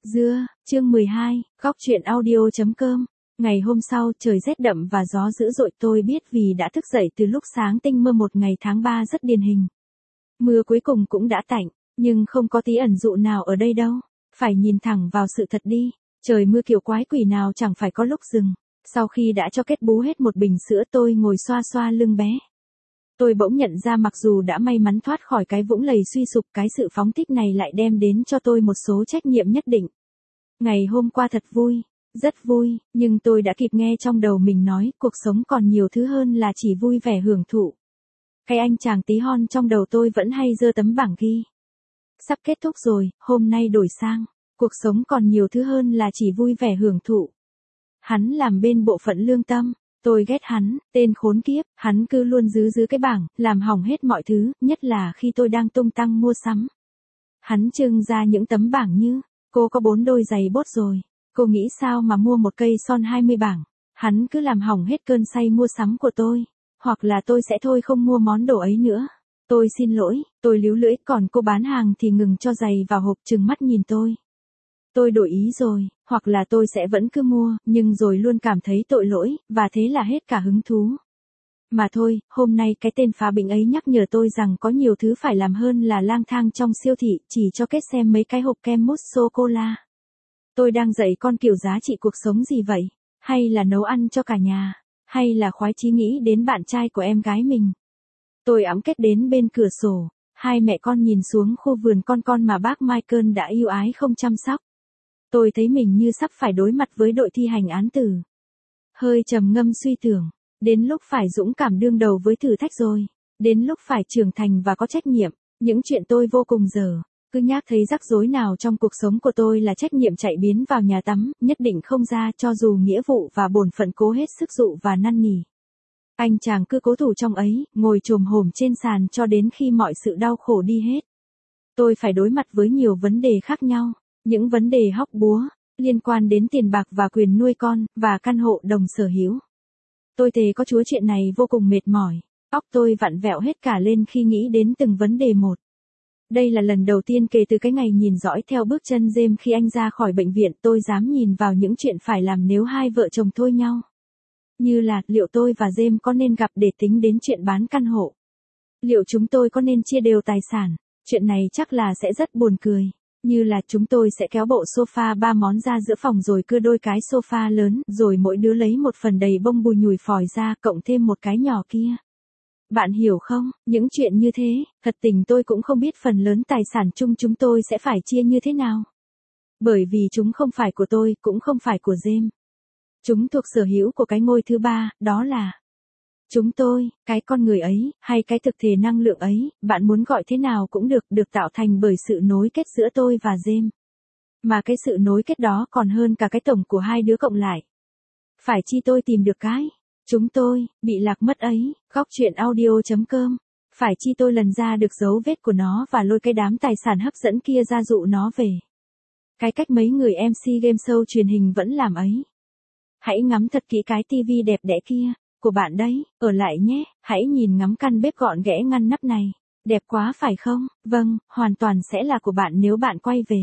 Dưa, chương 12, góc truyện audio.com. Ngày hôm sau, trời rét đậm và gió dữ dội, tôi biết vì đã thức dậy từ lúc sáng tinh mơ một ngày tháng 3 rất điển hình. Mưa cuối cùng cũng đã tạnh, nhưng không có tí ẩn dụ nào ở đây đâu. Phải nhìn thẳng vào sự thật đi, trời mưa kiểu quái quỷ nào chẳng phải có lúc dừng. Sau khi đã cho kết bú hết một bình sữa, tôi ngồi xoa xoa lưng bé. Tôi bỗng nhận ra mặc dù đã may mắn thoát khỏi cái vũng lầy suy sụp, cái sự phóng thích này lại đem đến cho tôi một số trách nhiệm nhất định. Ngày hôm qua thật vui, rất vui, nhưng tôi đã kịp nghe trong đầu mình nói cuộc sống còn nhiều thứ hơn là chỉ vui vẻ hưởng thụ. Cái anh chàng tí hon trong đầu tôi vẫn hay giơ tấm bảng ghi. Sắp kết thúc rồi, hôm nay đổi sang, cuộc sống còn nhiều thứ hơn là chỉ vui vẻ hưởng thụ. Hắn làm bên bộ phận lương tâm. Tôi ghét hắn, tên khốn kiếp, hắn cứ luôn giữ cái bảng, làm hỏng hết mọi thứ, nhất là khi tôi đang tung tăng mua sắm. Hắn trưng ra những tấm bảng như, cô có 4 đôi giày bốt rồi, cô nghĩ sao mà mua một cây son 20 bảng. Hắn cứ làm hỏng hết cơn say mua sắm của tôi, hoặc là tôi sẽ thôi không mua món đồ ấy nữa. Tôi xin lỗi, tôi líu lưỡi, còn cô bán hàng thì ngừng cho giày vào hộp trừng mắt nhìn tôi. Tôi đổi ý rồi, hoặc là tôi sẽ vẫn cứ mua, nhưng rồi luôn cảm thấy tội lỗi, và thế là hết cả hứng thú. Mà thôi, hôm nay cái tên phá bệnh ấy nhắc nhở tôi rằng có nhiều thứ phải làm hơn là lang thang trong siêu thị, chỉ cho kết xem mấy cái hộp kem mousse sô-cô-la. Tôi đang dạy con kiểu giá trị cuộc sống gì vậy? Hay là nấu ăn cho cả nhà? Hay là khoái chí nghĩ đến bạn trai của em gái mình? Tôi ẵm kết đến bên cửa sổ, hai mẹ con nhìn xuống khu vườn con mà bác Michael đã yêu ái không chăm sóc. Tôi thấy mình như sắp phải đối mặt với đội thi hành án tử. Hơi trầm ngâm suy tưởng, đến lúc phải dũng cảm đương đầu với thử thách rồi, đến lúc phải trưởng thành và có trách nhiệm. Những chuyện tôi vô cùng dở, cứ nhắc thấy rắc rối nào trong cuộc sống của tôi là trách nhiệm chạy biến vào nhà tắm, nhất định không ra cho dù nghĩa vụ và bổn phận cố hết sức dụ và năn nỉ. Anh chàng cứ cố thủ trong ấy, ngồi chồm hổm trên sàn cho đến khi mọi sự đau khổ đi hết. Tôi phải đối mặt với nhiều vấn đề khác nhau. Những vấn đề hóc búa, liên quan đến tiền bạc và quyền nuôi con, và căn hộ đồng sở hữu. Tôi thề có Chúa chuyện này vô cùng mệt mỏi, óc tôi vặn vẹo hết cả lên khi nghĩ đến từng vấn đề một. Đây là lần đầu tiên kể từ cái ngày nhìn dõi theo bước chân James khi anh ra khỏi bệnh viện tôi dám nhìn vào những chuyện phải làm nếu hai vợ chồng thôi nhau. Như là, liệu tôi và James có nên gặp để tính đến chuyện bán căn hộ? Liệu chúng tôi có nên chia đều tài sản? Chuyện này chắc là sẽ rất buồn cười. Như là chúng tôi sẽ kéo bộ sofa 3 món ra giữa phòng rồi cưa đôi cái sofa lớn, rồi mỗi đứa lấy một phần đầy bông bùi nhùi phòi ra, cộng thêm một cái nhỏ kia. Bạn hiểu không, những chuyện như thế, thật tình tôi cũng không biết phần lớn tài sản chung chúng tôi sẽ phải chia như thế nào. Bởi vì chúng không phải của tôi, cũng không phải của James. Chúng thuộc sở hữu của cái ngôi thứ ba, đó là chúng tôi, cái con người ấy, hay cái thực thể năng lượng ấy, bạn muốn gọi thế nào cũng được tạo thành bởi sự nối kết giữa tôi và James. Mà cái sự nối kết đó còn hơn cả cái tổng của hai đứa cộng lại. Phải chi tôi tìm được cái chúng tôi bị lạc mất ấy, góc truyện audio.com. Phải chi tôi lần ra được dấu vết của nó và lôi cái đám tài sản hấp dẫn kia ra dụ nó về. Cái cách mấy người MC game show truyền hình vẫn làm ấy. Hãy ngắm thật kỹ cái tivi đẹp đẽ kia. Của bạn đấy, ở lại nhé, hãy nhìn ngắm căn bếp gọn ghẽ ngăn nắp này. Đẹp quá phải không? Vâng, hoàn toàn sẽ là của bạn nếu bạn quay về.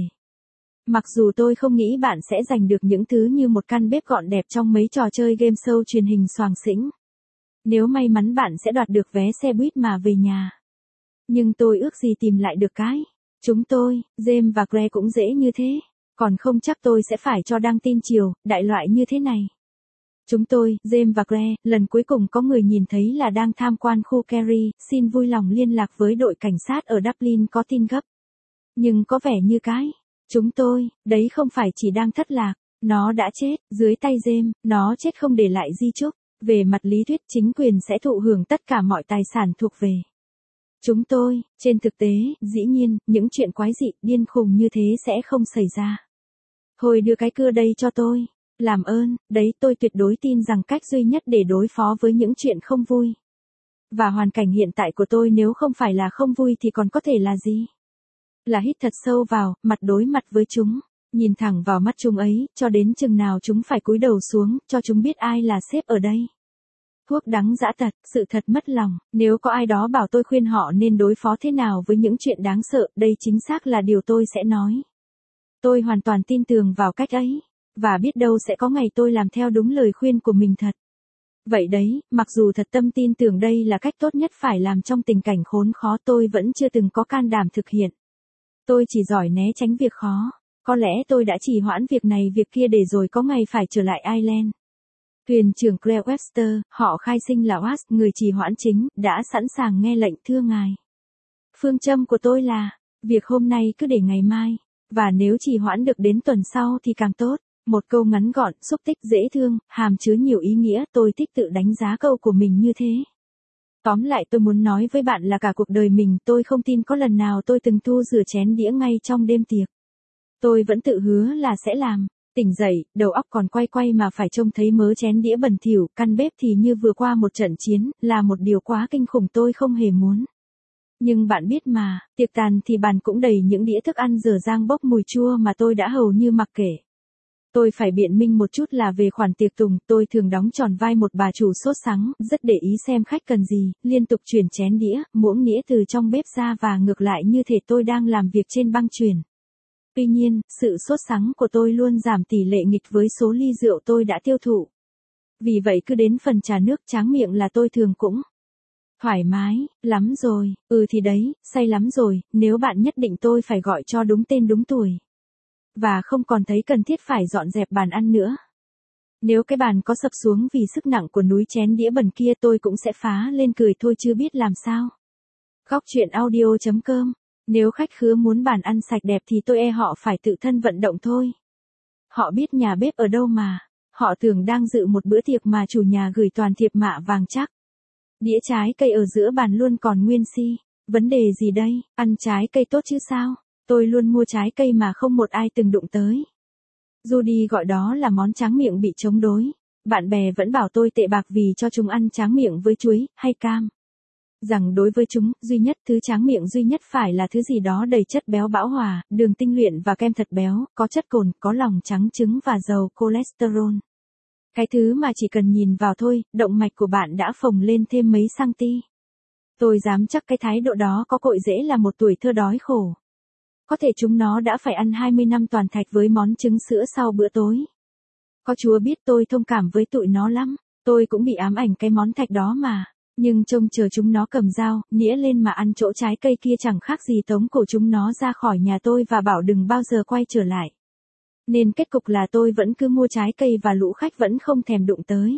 Mặc dù tôi không nghĩ bạn sẽ giành được những thứ như một căn bếp gọn đẹp trong mấy trò chơi game show truyền hình xoàng xĩnh. Nếu may mắn bạn sẽ đoạt được vé xe buýt mà về nhà. Nhưng tôi ước gì tìm lại được cái chúng tôi, James và Greg cũng dễ như thế. Còn không chắc tôi sẽ phải cho đăng tin chiều, đại loại như thế này. Chúng tôi, James và Greg, lần cuối cùng có người nhìn thấy là đang tham quan khu Kerry, xin vui lòng liên lạc với đội cảnh sát ở Dublin có tin gấp. Nhưng có vẻ như cái chúng tôi, đấy không phải chỉ đang thất lạc, nó đã chết, dưới tay James, nó chết không để lại di chúc. Về mặt lý thuyết chính quyền sẽ thụ hưởng tất cả mọi tài sản thuộc về chúng tôi. Trên thực tế, dĩ nhiên, những chuyện quái dị, điên khùng như thế sẽ không xảy ra. Thôi đưa cái cưa đây cho tôi. Làm ơn, đấy tôi tuyệt đối tin rằng cách duy nhất để đối phó với những chuyện không vui. Và hoàn cảnh hiện tại của tôi nếu không phải là không vui thì còn có thể là gì? Là hít thật sâu vào, mặt đối mặt với chúng. Nhìn thẳng vào mắt chúng ấy, cho đến chừng nào chúng phải cúi đầu xuống, cho chúng biết ai là sếp ở đây. Thuốc đắng dã tật, sự thật mất lòng, nếu có ai đó bảo tôi khuyên họ nên đối phó thế nào với những chuyện đáng sợ, đây chính xác là điều tôi sẽ nói. Tôi hoàn toàn tin tưởng vào cách ấy. Và biết đâu sẽ có ngày tôi làm theo đúng lời khuyên của mình thật. Vậy đấy, mặc dù thật tâm tin tưởng đây là cách tốt nhất phải làm trong tình cảnh khốn khó, tôi vẫn chưa từng có can đảm thực hiện. Tôi chỉ giỏi né tránh việc khó. Có lẽ tôi đã trì hoãn việc này việc kia để rồi có ngày phải trở lại Ireland. Thuyền trưởng Claire Webster, họ khai sinh là Watts, người trì hoãn chính, đã sẵn sàng nghe lệnh thưa ngài. Phương châm của tôi là, việc hôm nay cứ để ngày mai, và nếu trì hoãn được đến tuần sau thì càng tốt. Một câu ngắn gọn, xúc tích dễ thương, hàm chứa nhiều ý nghĩa, tôi thích tự đánh giá câu của mình như thế. Tóm lại tôi muốn nói với bạn là cả cuộc đời mình tôi không tin có lần nào tôi từng thu rửa chén đĩa ngay trong đêm tiệc. Tôi vẫn tự hứa là sẽ làm. Tỉnh dậy, đầu óc còn quay quay mà phải trông thấy mớ chén đĩa bẩn thỉu, căn bếp thì như vừa qua một trận chiến, là một điều quá kinh khủng tôi không hề muốn. Nhưng bạn biết mà, tiệc tàn thì bàn cũng đầy những đĩa thức ăn dở dang bốc mùi chua mà tôi đã hầu như mặc kệ. Tôi phải biện minh một chút là về khoản tiệc tùng, tôi thường đóng tròn vai một bà chủ sốt sắng, rất để ý xem khách cần gì, liên tục chuyển chén đĩa, muỗng nĩa từ trong bếp ra và ngược lại như thể tôi đang làm việc trên băng chuyền. Tuy nhiên, sự sốt sắng của tôi luôn giảm tỷ lệ nghịch với số ly rượu tôi đã tiêu thụ. Vì vậy cứ đến phần trà nước tráng miệng là tôi thường cũng thoải mái, lắm rồi, thì đấy, say lắm rồi, nếu bạn nhất định tôi phải gọi cho đúng tên đúng tuổi. Và không còn thấy cần thiết phải dọn dẹp bàn ăn nữa. Nếu cái bàn có sập xuống vì sức nặng của núi chén đĩa bẩn kia tôi cũng sẽ phá lên cười thôi chưa biết làm sao. Góc chuyện audio.com. Nếu khách khứa muốn bàn ăn sạch đẹp thì tôi họ phải tự thân vận động thôi. Họ biết nhà bếp ở đâu mà. Họ tưởng đang dự một bữa tiệc mà chủ nhà gửi toàn thiệp mạ vàng chắc. Đĩa trái cây ở giữa bàn luôn còn nguyên si. Vấn đề gì đây, ăn trái cây tốt chứ sao? Tôi luôn mua trái cây mà không một ai từng đụng tới. Judy gọi đó là món tráng miệng bị chống đối. Bạn bè vẫn bảo tôi tệ bạc vì cho chúng ăn tráng miệng với chuối, hay cam. Rằng đối với chúng, thứ tráng miệng duy nhất phải là thứ gì đó đầy chất béo bão hòa, đường tinh luyện và kem thật béo, có chất cồn, có lòng trắng trứng và dầu cholesterol. Cái thứ mà chỉ cần nhìn vào thôi, động mạch của bạn đã phồng lên thêm mấy cm. Tôi dám chắc cái thái độ đó có cội rễ là một tuổi thơ đói khổ. Có thể chúng nó đã phải ăn 20 năm toàn thạch với món trứng sữa sau bữa tối. Có Chúa biết tôi thông cảm với tụi nó lắm, tôi cũng bị ám ảnh cái món thạch đó mà. Nhưng trông chờ chúng nó cầm dao, nĩa lên mà ăn chỗ trái cây kia chẳng khác gì tống cổ chúng nó ra khỏi nhà tôi và bảo đừng bao giờ quay trở lại. Nên kết cục là tôi vẫn cứ mua trái cây và lũ khách vẫn không thèm đụng tới.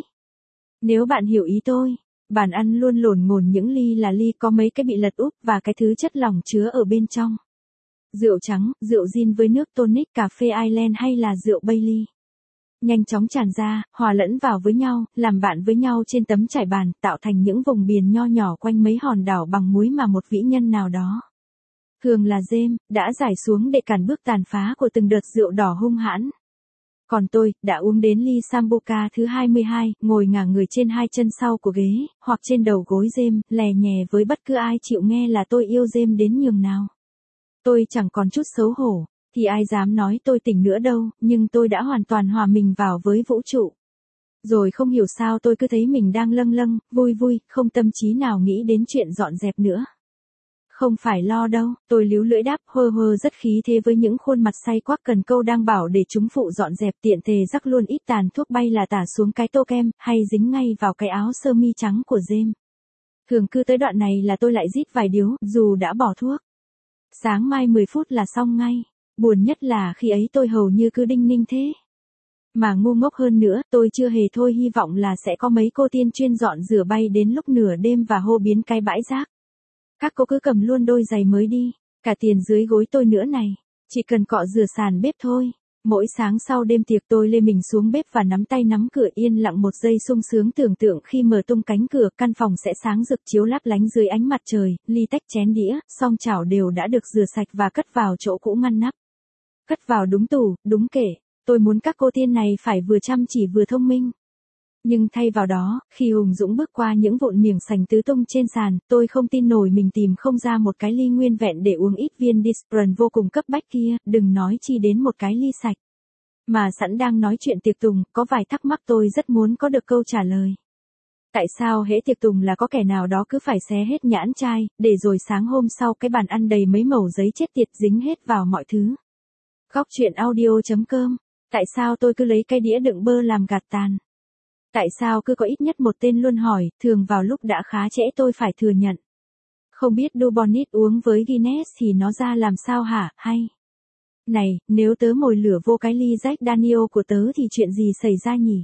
Nếu bạn hiểu ý tôi, bàn ăn luôn lổn ngổn những ly là ly có mấy cái bị lật úp và cái thứ chất lỏng chứa ở bên trong. Rượu trắng, rượu gin với nước tonic, cà phê Ireland hay là rượu Bailey. Nhanh chóng tràn ra, hòa lẫn vào với nhau, làm bạn với nhau trên tấm trải bàn, tạo thành những vùng biển nho nhỏ quanh mấy hòn đảo bằng muối mà một vĩ nhân nào đó, thường là James, đã giải xuống để cản bước tàn phá của từng đợt rượu đỏ hung hãn. Còn tôi, đã uống đến ly Sambuca thứ 22, ngồi ngả người trên hai chân sau của ghế, hoặc trên đầu gối James, lè nhè với bất cứ ai chịu nghe là tôi yêu James đến nhường nào. Tôi chẳng còn chút xấu hổ, thì ai dám nói tôi tỉnh nữa đâu, nhưng tôi đã hoàn toàn hòa mình vào với vũ trụ. Rồi không hiểu sao tôi cứ thấy mình đang lâng lâng, vui vui, không tâm trí nào nghĩ đến chuyện dọn dẹp nữa. Không phải lo đâu, tôi líu lưỡi đáp hơ hơ rất khí thế với những khuôn mặt say quắc cần câu đang bảo để chúng phụ dọn dẹp, tiện tề rắc luôn ít tàn thuốc bay là tả xuống cái tô kem, hay dính ngay vào cái áo sơ mi trắng của James. Thường cứ tới đoạn này là tôi lại rít vài điếu, dù đã bỏ thuốc. Sáng mai 10 phút là xong ngay. Buồn nhất là khi ấy tôi hầu như cứ đinh ninh thế. Mà ngu ngốc hơn nữa, tôi chưa hề thôi hy vọng là sẽ có mấy cô tiên chuyên dọn rửa bay đến lúc nửa đêm và hô biến cái bãi rác. Các cô cứ cầm luôn đôi giày mới đi, cả tiền dưới gối tôi nữa này, chỉ cần cọ rửa sàn bếp thôi. Mỗi sáng sau đêm tiệc tôi lê mình xuống bếp và nắm tay nắm cửa yên lặng một giây sung sướng tưởng tượng khi mở tung cánh cửa căn phòng sẽ sáng rực chiếu lấp lánh dưới ánh mặt trời, ly tách chén đĩa, song chảo đều đã được rửa sạch và cất vào chỗ cũ ngăn nắp. Cất vào đúng tủ, đúng kệ, tôi muốn các cô tiên này phải vừa chăm chỉ vừa thông minh. Nhưng thay vào đó, khi Hùng Dũng bước qua những vụn miếng sành tứ tung trên sàn, tôi không tin nổi mình tìm không ra một cái ly nguyên vẹn để uống ít viên Disprin vô cùng cấp bách kia, đừng nói chi đến một cái ly sạch. Mà sẵn đang nói chuyện tiệc tùng, có vài thắc mắc tôi rất muốn có được câu trả lời. Tại sao hễ tiệc tùng là có kẻ nào đó cứ phải xé hết nhãn chai, để rồi sáng hôm sau cái bàn ăn đầy mấy mẩu giấy chết tiệt dính hết vào mọi thứ. Góc truyện audio.com. Tại sao tôi cứ lấy cái đĩa đựng bơ làm gạt tàn? Tại sao cứ có ít nhất một tên luôn hỏi, thường vào lúc đã khá trễ tôi phải thừa nhận. Không biết Dubonnet uống với Guinness thì nó ra làm sao hả, hay? Này, nếu tớ mồi lửa vô cái ly Jack Daniel của tớ thì chuyện gì xảy ra nhỉ?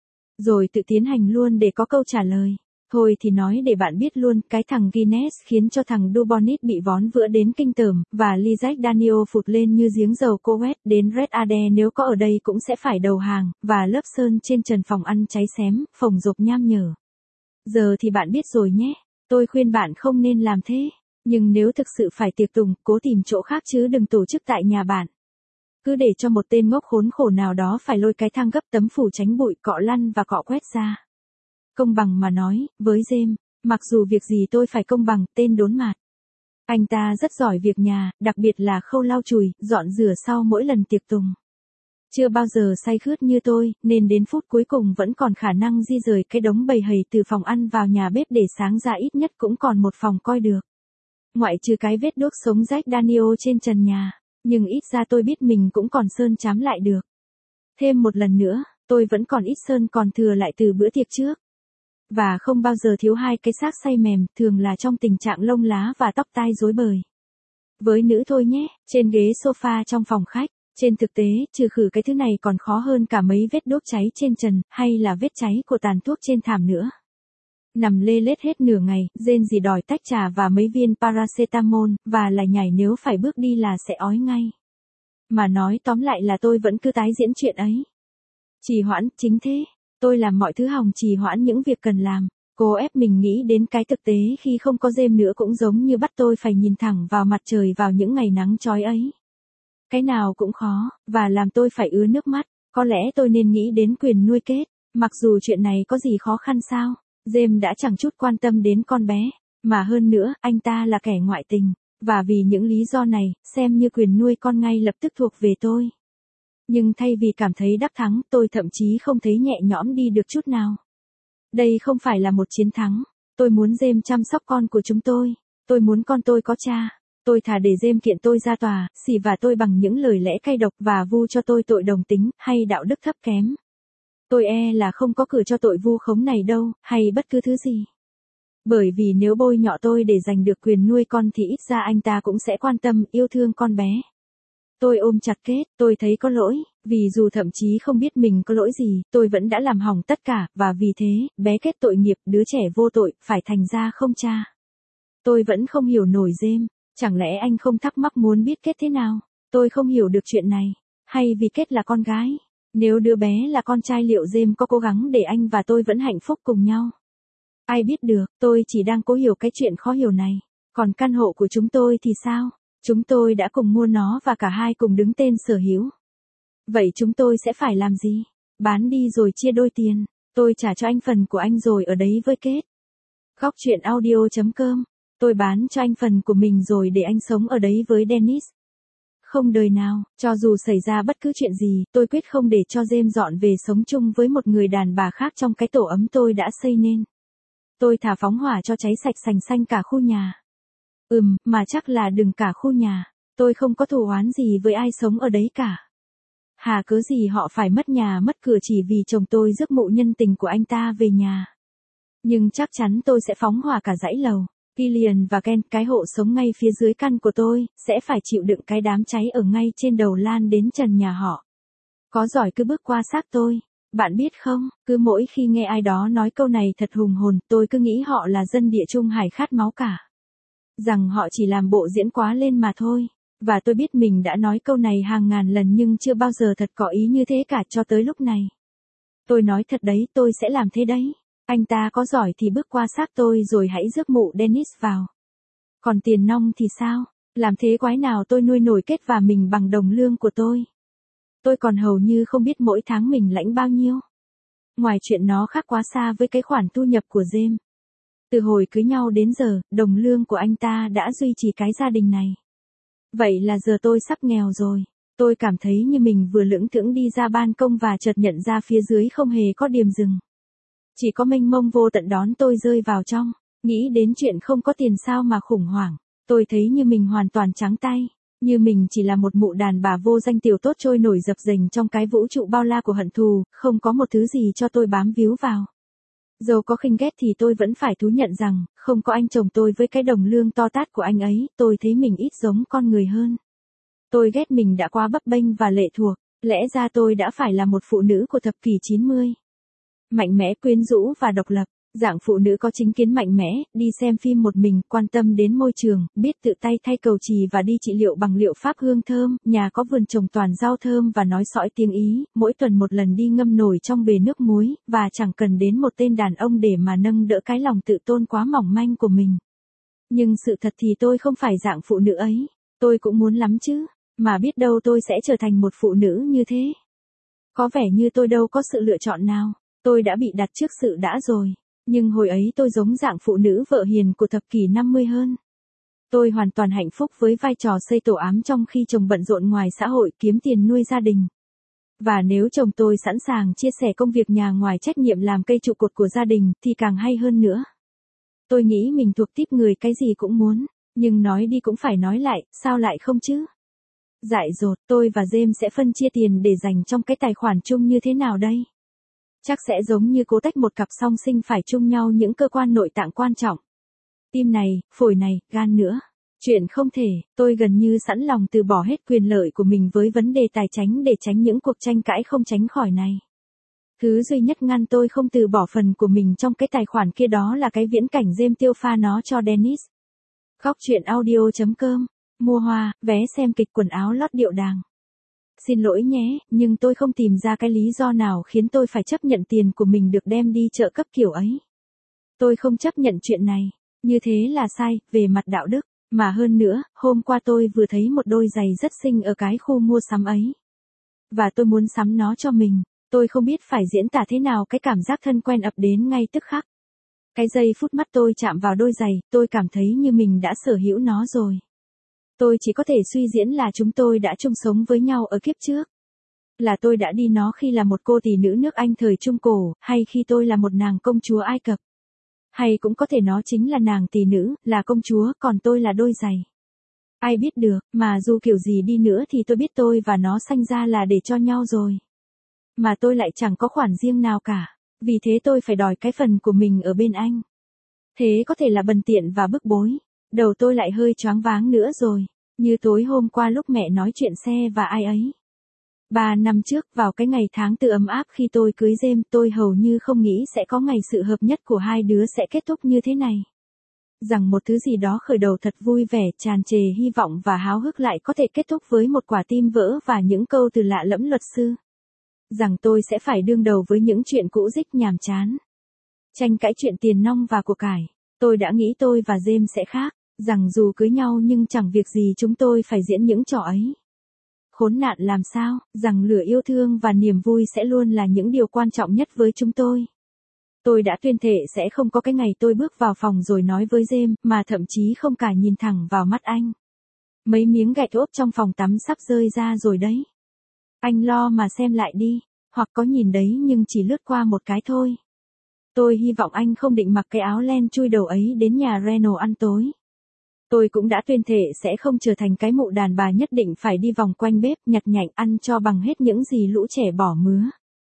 Rồi tự tiến hành luôn để có câu trả lời. Thôi thì nói để bạn biết luôn, cái thằng Guinness khiến cho thằng Dubonnet bị vón vữa đến kinh tởm, và ly Jack Daniel phụt lên như giếng dầu Coet, đến Red Ade nếu có ở đây cũng sẽ phải đầu hàng, và lớp sơn trên trần phòng ăn cháy xém, phồng rộp nham nhở. Giờ thì bạn biết rồi nhé, tôi khuyên bạn không nên làm thế, nhưng nếu thực sự phải tiệc tùng, cố tìm chỗ khác chứ đừng tổ chức tại nhà bạn. Cứ để cho một tên ngốc khốn khổ nào đó phải lôi cái thang gấp tấm phủ tránh bụi cọ lăn và cọ quét ra. Công bằng mà nói, với James, mặc dù việc gì tôi phải công bằng, tên đốn mạt. Anh ta rất giỏi việc nhà, đặc biệt là khâu lau chùi, dọn rửa sau mỗi lần tiệc tùng. Chưa bao giờ say khướt như tôi, nên đến phút cuối cùng vẫn còn khả năng di rời cái đống bầy hầy từ phòng ăn vào nhà bếp để sáng ra ít nhất cũng còn một phòng coi được. Ngoại trừ cái vết đuốc sống Jack Daniel trên trần nhà, nhưng ít ra tôi biết mình cũng còn sơn chám lại được. Thêm một lần nữa, tôi vẫn còn ít sơn còn thừa lại từ bữa tiệc trước. Và không bao giờ thiếu hai cái xác say mềm, thường là trong tình trạng lông lá và tóc tai rối bời. Với nữ thôi nhé, trên ghế sofa trong phòng khách, trên thực tế, trừ khử cái thứ này còn khó hơn cả mấy vết đốt cháy trên trần, hay là vết cháy của tàn thuốc trên thảm nữa. Nằm lê lết hết nửa ngày, rên rỉ đòi tách trà và mấy viên paracetamol, và lại nhảy nếu phải bước đi là sẽ ói ngay. Mà nói tóm lại là tôi vẫn cứ tái diễn chuyện ấy. Trì hoãn, chính thế. Tôi làm mọi thứ hòng trì hoãn những việc cần làm, cố ép mình nghĩ đến cái thực tế khi không có James nữa cũng giống như bắt tôi phải nhìn thẳng vào mặt trời vào những ngày nắng chói ấy. Cái nào cũng khó, và làm tôi phải ứa nước mắt, có lẽ tôi nên nghĩ đến quyền nuôi kết, mặc dù chuyện này có gì khó khăn sao, James đã chẳng chút quan tâm đến con bé, mà hơn nữa, anh ta là kẻ ngoại tình, và vì những lý do này, xem như quyền nuôi con ngay lập tức thuộc về tôi. Nhưng thay vì cảm thấy đắc thắng, tôi thậm chí không thấy nhẹ nhõm đi được chút nào. Đây không phải là một chiến thắng. Tôi muốn James chăm sóc con của chúng tôi. Tôi muốn con tôi có cha. Tôi thà để James kiện tôi ra tòa, xỉ vả tôi bằng những lời lẽ cay độc và vu cho tôi tội đồng tính, hay đạo đức thấp kém. Tôi là không có cửa cho tội vu khống này đâu, hay bất cứ thứ gì. Bởi vì nếu bôi nhọ tôi để giành được quyền nuôi con thì ít ra anh ta cũng sẽ quan tâm, yêu thương con bé. Tôi ôm chặt Kết, tôi thấy có lỗi, vì dù thậm chí không biết mình có lỗi gì, tôi vẫn đã làm hỏng tất cả, và vì thế, bé Kết tội nghiệp, đứa trẻ vô tội, phải thành ra không cha. Tôi vẫn không hiểu nổi James, chẳng lẽ anh không thắc mắc muốn biết Kết thế nào? Tôi không hiểu được chuyện này, hay vì Kết là con gái? Nếu đứa bé là con trai liệu James có cố gắng để anh và tôi vẫn hạnh phúc cùng nhau? Ai biết được, tôi chỉ đang cố hiểu cái chuyện khó hiểu này. Còn căn hộ của chúng tôi thì sao? Chúng tôi đã cùng mua nó và cả hai cùng đứng tên sở hữu. Vậy chúng tôi sẽ phải làm gì? Bán đi rồi chia đôi tiền. Tôi trả cho anh phần của anh rồi ở đấy với Kết. Góc truyện audio.com. Tôi bán cho anh phần của mình rồi để anh sống ở đấy với Dennis. Không đời nào, cho dù xảy ra bất cứ chuyện gì, tôi quyết không để cho James dọn về sống chung với một người đàn bà khác trong cái tổ ấm tôi đã xây nên. Tôi thả phóng hỏa cho cháy sạch sành xanh cả khu nhà. Mà chắc là đừng cả khu nhà. Tôi không có thù oán gì với ai sống ở đấy cả. Hà cớ gì họ phải mất nhà mất cửa chỉ vì chồng tôi rước mụ nhân tình của anh ta về nhà. Nhưng chắc chắn tôi sẽ phóng hỏa cả dãy lầu. Gillian và Ken, cái hộ sống ngay phía dưới căn của tôi, sẽ phải chịu đựng cái đám cháy ở ngay trên đầu lan đến trần nhà họ. Có giỏi cứ bước qua xác tôi. Bạn biết không, cứ mỗi khi nghe ai đó nói câu này thật hùng hồn, tôi cứ nghĩ họ là dân địa trung hải khát máu cả. Rằng họ chỉ làm bộ diễn quá lên mà thôi. Và tôi biết mình đã nói câu này hàng ngàn lần nhưng chưa bao giờ thật có ý như thế cả cho tới lúc này. Tôi nói thật đấy, tôi sẽ làm thế đấy. Anh ta có giỏi thì bước qua xác tôi rồi hãy rước mụ Dennis vào. Còn tiền nong thì sao? Làm thế quái nào tôi nuôi nổi Kết và mình bằng đồng lương của tôi. Tôi còn hầu như không biết mỗi tháng mình lãnh bao nhiêu. Ngoài chuyện nó khác quá xa với cái khoản thu nhập của James. Từ hồi cưới nhau đến giờ, đồng lương của anh ta đã duy trì cái gia đình này. Vậy là giờ tôi sắp nghèo rồi. Tôi cảm thấy như mình vừa lững thững đi ra ban công và chợt nhận ra phía dưới không hề có điểm dừng. Chỉ có mênh mông vô tận đón tôi rơi vào trong. Nghĩ đến chuyện không có tiền sao mà khủng hoảng. Tôi thấy như mình hoàn toàn trắng tay. Như mình chỉ là một mụ đàn bà vô danh tiểu tốt trôi nổi dập dềnh trong cái vũ trụ bao la của hận thù, không có một thứ gì cho tôi bám víu vào. Dầu có khinh ghét thì tôi vẫn phải thú nhận rằng, không có anh chồng tôi với cái đồng lương to tát của anh ấy, tôi thấy mình ít giống con người hơn. Tôi ghét mình đã quá bấp bênh và lệ thuộc, lẽ ra tôi đã phải là một phụ nữ của thập kỷ 90. Mạnh mẽ, quyến rũ và độc lập, dạng phụ nữ có chính kiến mạnh mẽ, đi xem phim một mình, quan tâm đến môi trường, biết tự tay thay cầu chì và đi trị liệu bằng liệu pháp hương thơm, nhà có vườn trồng toàn rau thơm và nói sõi tiếng Ý, mỗi tuần một lần đi ngâm nổi trong bể nước muối, và chẳng cần đến một tên đàn ông để mà nâng đỡ cái lòng tự tôn quá mỏng manh của mình. Nhưng sự thật thì tôi không phải dạng phụ nữ ấy, tôi cũng muốn lắm chứ, mà biết đâu tôi sẽ trở thành một phụ nữ như thế. Có vẻ như tôi đâu có sự lựa chọn nào, tôi đã bị đặt trước sự đã rồi. Nhưng hồi ấy tôi giống dạng phụ nữ vợ hiền của thập kỷ 50 hơn. Tôi hoàn toàn hạnh phúc với vai trò xây tổ ám trong khi chồng bận rộn ngoài xã hội kiếm tiền nuôi gia đình. Và nếu chồng tôi sẵn sàng chia sẻ công việc nhà ngoài trách nhiệm làm cây trụ cột của gia đình thì càng hay hơn nữa. Tôi nghĩ mình thuộc típ người cái gì cũng muốn, nhưng nói đi cũng phải nói lại, sao lại không chứ? Dại dột, tôi và James sẽ phân chia tiền để dành trong cái tài khoản chung như thế nào đây? Chắc sẽ giống như cố tách một cặp song sinh phải chung nhau những cơ quan nội tạng quan trọng. Tim này, phổi này, gan nữa. Chuyện không thể, tôi gần như sẵn lòng từ bỏ hết quyền lợi của mình với vấn đề tài chính để tránh những cuộc tranh cãi không tránh khỏi này. Thứ duy nhất ngăn tôi không từ bỏ phần của mình trong cái tài khoản kia đó là cái viễn cảnh James tiêu pha nó cho Dennis. Góc truyện audio.com. Mua hoa, vé xem kịch, quần áo lót điệu đàng. Xin lỗi nhé, nhưng tôi không tìm ra cái lý do nào khiến tôi phải chấp nhận tiền của mình được đem đi trợ cấp kiểu ấy. Tôi không chấp nhận chuyện này. Như thế là sai, về mặt đạo đức. Mà hơn nữa, hôm qua tôi vừa thấy một đôi giày rất xinh ở cái khu mua sắm ấy. Và tôi muốn sắm nó cho mình. Tôi không biết phải diễn tả thế nào cái cảm giác thân quen ập đến ngay tức khắc. Cái giây phút mắt tôi chạm vào đôi giày, tôi cảm thấy như mình đã sở hữu nó rồi. Tôi chỉ có thể suy diễn là chúng tôi đã chung sống với nhau ở kiếp trước. Là tôi đã đi nó khi là một cô tỷ nữ nước Anh thời Trung Cổ, hay khi tôi là một nàng công chúa Ai Cập. Hay cũng có thể nó chính là nàng tỷ nữ, là công chúa, còn tôi là đôi giày. Ai biết được, mà dù kiểu gì đi nữa thì tôi biết tôi và nó sanh ra là để cho nhau rồi. Mà tôi lại chẳng có khoản riêng nào cả, vì thế tôi phải đòi cái phần của mình ở bên anh. Thế có thể là bần tiện và bức bối. Đầu tôi lại hơi choáng váng nữa rồi, như tối hôm qua lúc mẹ nói chuyện xe và ai ấy. 3 năm trước, vào cái ngày tháng tư ấm áp khi tôi cưới James, tôi hầu như không nghĩ sẽ có ngày sự hợp nhất của hai đứa sẽ kết thúc như thế này. Rằng một thứ gì đó khởi đầu thật vui vẻ, tràn trề hy vọng và háo hức lại có thể kết thúc với một quả tim vỡ và những câu từ lạ lẫm luật sư. Rằng tôi sẽ phải đương đầu với những chuyện cũ rích nhàm chán. Tranh cãi chuyện tiền nong và của cải. Tôi đã nghĩ tôi và James sẽ khác. Rằng dù cưới nhau nhưng chẳng việc gì chúng tôi phải diễn những trò ấy. Khốn nạn làm sao, rằng lửa yêu thương và niềm vui sẽ luôn là những điều quan trọng nhất với chúng tôi. Tôi đã tuyên thệ sẽ không có cái ngày tôi bước vào phòng rồi nói với James, mà thậm chí không cả nhìn thẳng vào mắt anh. Mấy miếng gạch ốp trong phòng tắm sắp rơi ra rồi đấy. Anh lo mà xem lại đi, hoặc có nhìn đấy nhưng chỉ lướt qua một cái thôi. Tôi hy vọng anh không định mặc cái áo len chui đầu ấy đến nhà Reno ăn tối. Tôi cũng đã tuyên thệ sẽ không trở thành cái mụ đàn bà nhất định phải đi vòng quanh bếp nhặt nhạnh ăn cho bằng hết những gì lũ trẻ bỏ mứa.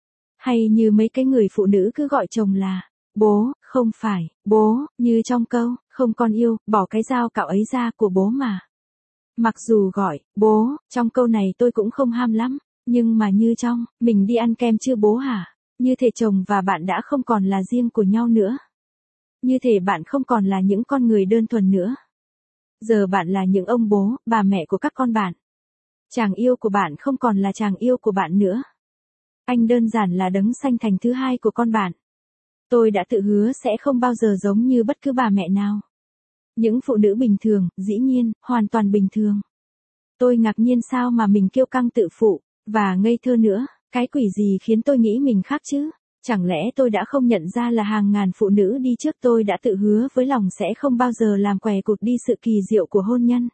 Hay như mấy cái người phụ nữ cứ gọi chồng là bố, không phải, bố, như trong câu, không con yêu, bỏ cái dao cạo ấy ra của bố mà. Mặc dù gọi, bố, trong câu này tôi cũng không ham lắm, nhưng mà như trong, mình đi ăn kem chưa bố hả? Như thể chồng và bạn đã không còn là riêng của nhau nữa. Như thể bạn không còn là những con người đơn thuần nữa. Giờ bạn là những ông bố, bà mẹ của các con bạn. Chàng yêu của bạn không còn là chàng yêu của bạn nữa. Anh đơn giản là đấng sanh thành thứ hai của con bạn. Tôi đã tự hứa sẽ không bao giờ giống như bất cứ bà mẹ nào. Những phụ nữ bình thường, dĩ nhiên, hoàn toàn bình thường. Tôi ngạc nhiên sao mà mình kiêu căng tự phụ, và ngây thơ nữa, cái quỷ gì khiến tôi nghĩ mình khác chứ? Chẳng lẽ tôi đã không nhận ra là hàng ngàn phụ nữ đi trước tôi đã tự hứa với lòng sẽ không bao giờ làm què cụt đi sự kỳ diệu của hôn nhân.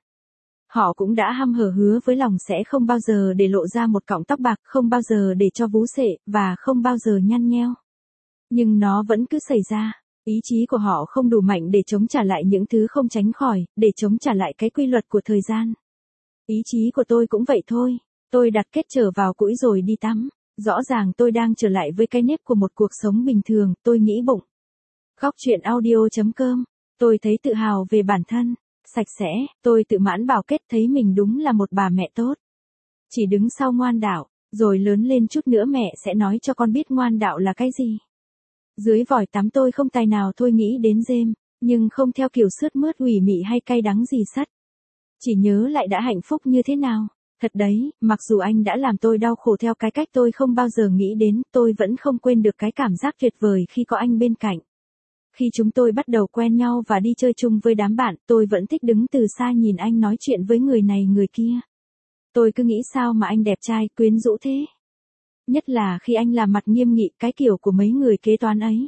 Họ cũng đã hăm hở hứa với lòng sẽ không bao giờ để lộ ra một cọng tóc bạc, không bao giờ để cho vú sệ, và không bao giờ nhăn nheo. Nhưng nó vẫn cứ xảy ra. Ý chí của họ không đủ mạnh để chống trả lại những thứ không tránh khỏi, để chống trả lại cái quy luật của thời gian. Ý chí của tôi cũng vậy thôi. Tôi đặt kết trở vào cũi rồi đi tắm. Rõ ràng tôi đang trở lại với cái nếp của một cuộc sống bình thường, tôi nghĩ bụng. Góc chuyện audio.com. Tôi thấy tự hào về bản thân. Sạch sẽ, tôi tự mãn bảo Kết thấy mình đúng là một bà mẹ tốt. Chỉ đứng sau ngoan đạo, rồi lớn lên chút nữa mẹ sẽ nói cho con biết ngoan đạo là cái gì. Dưới vòi tắm tôi không tài nào thôi nghĩ đến James, nhưng không theo kiểu sướt mướt ủy mị hay cay đắng gì sắt. Chỉ nhớ lại đã hạnh phúc như thế nào. Thật đấy, mặc dù anh đã làm tôi đau khổ theo cái cách tôi không bao giờ nghĩ đến, tôi vẫn không quên được cái cảm giác tuyệt vời khi có anh bên cạnh. Khi chúng tôi bắt đầu quen nhau và đi chơi chung với đám bạn, tôi vẫn thích đứng từ xa nhìn anh nói chuyện với người này người kia. Tôi cứ nghĩ sao mà anh đẹp trai, quyến rũ thế. Nhất là khi anh làm mặt nghiêm nghị cái kiểu của mấy người kế toán ấy.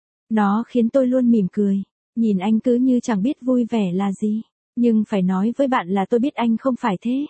Nó khiến tôi luôn mỉm cười, nhìn anh cứ như chẳng biết vui vẻ là gì. Nhưng phải nói với bạn là tôi biết anh không phải thế.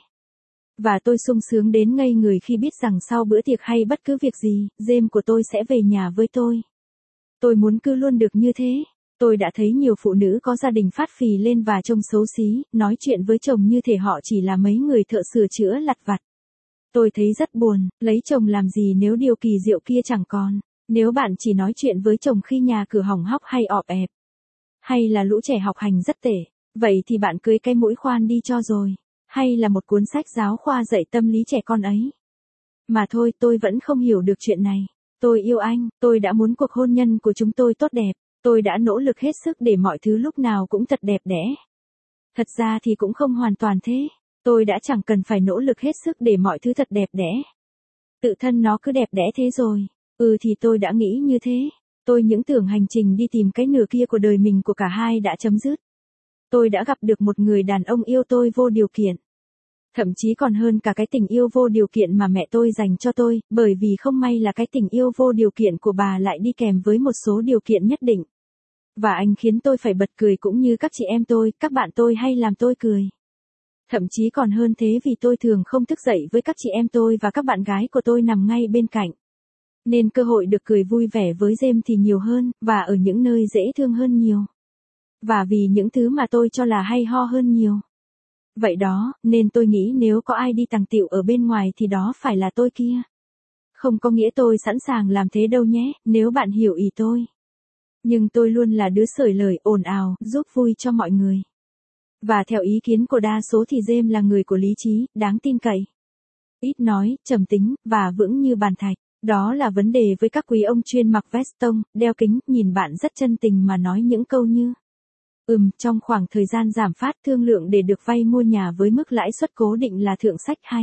Và tôi sung sướng đến ngây người khi biết rằng sau bữa tiệc hay bất cứ việc gì, James của tôi sẽ về nhà với tôi. Tôi muốn cứ luôn được như thế. Tôi đã thấy nhiều phụ nữ có gia đình phát phì lên và trông xấu xí, nói chuyện với chồng như thể họ chỉ là mấy người thợ sửa chữa lặt vặt. Tôi thấy rất buồn, lấy chồng làm gì nếu điều kỳ diệu kia chẳng còn. Nếu bạn chỉ nói chuyện với chồng khi nhà cửa hỏng hóc hay ọp ẹp, hay là lũ trẻ học hành rất tệ, vậy thì bạn cưới cái mũi khoan đi cho rồi. Hay là một cuốn sách giáo khoa dạy tâm lý trẻ con ấy. Mà thôi, tôi vẫn không hiểu được chuyện này. Tôi yêu anh, tôi đã muốn cuộc hôn nhân của chúng tôi tốt đẹp, tôi đã nỗ lực hết sức để mọi thứ lúc nào cũng thật đẹp đẽ. Thật ra thì cũng không hoàn toàn thế, tôi đã chẳng cần phải nỗ lực hết sức để mọi thứ thật đẹp đẽ. Tự thân nó cứ đẹp đẽ thế rồi, thì tôi đã nghĩ như thế. Tôi những tưởng hành trình đi tìm cái nửa kia của đời mình của cả hai đã chấm dứt. Tôi đã gặp được một người đàn ông yêu tôi vô điều kiện. Thậm chí còn hơn cả cái tình yêu vô điều kiện mà mẹ tôi dành cho tôi, bởi vì không may là cái tình yêu vô điều kiện của bà lại đi kèm với một số điều kiện nhất định. Và anh khiến tôi phải bật cười cũng như các chị em tôi, các bạn tôi hay làm tôi cười. Thậm chí còn hơn thế vì tôi thường không thức dậy với các chị em tôi và các bạn gái của tôi nằm ngay bên cạnh. Nên cơ hội được cười vui vẻ với James thì nhiều hơn, và ở những nơi dễ thương hơn nhiều. Và vì những thứ mà tôi cho là hay ho hơn nhiều. Vậy đó, nên tôi nghĩ nếu có ai đi tằng tịu ở bên ngoài thì đó phải là tôi kia. Không có nghĩa tôi sẵn sàng làm thế đâu nhé, nếu bạn hiểu ý tôi. Nhưng tôi luôn là đứa xởi lời ồn ào, giúp vui cho mọi người. Và theo ý kiến của đa số thì James là người của lý trí, đáng tin cậy. Ít nói, trầm tính, và vững như bàn thạch. Đó là vấn đề với các quý ông chuyên mặc vest tông, đeo kính, nhìn bạn rất chân tình mà nói những câu như: trong khoảng thời gian giảm phát thương lượng để được vay mua nhà với mức lãi suất cố định là thượng sách, hay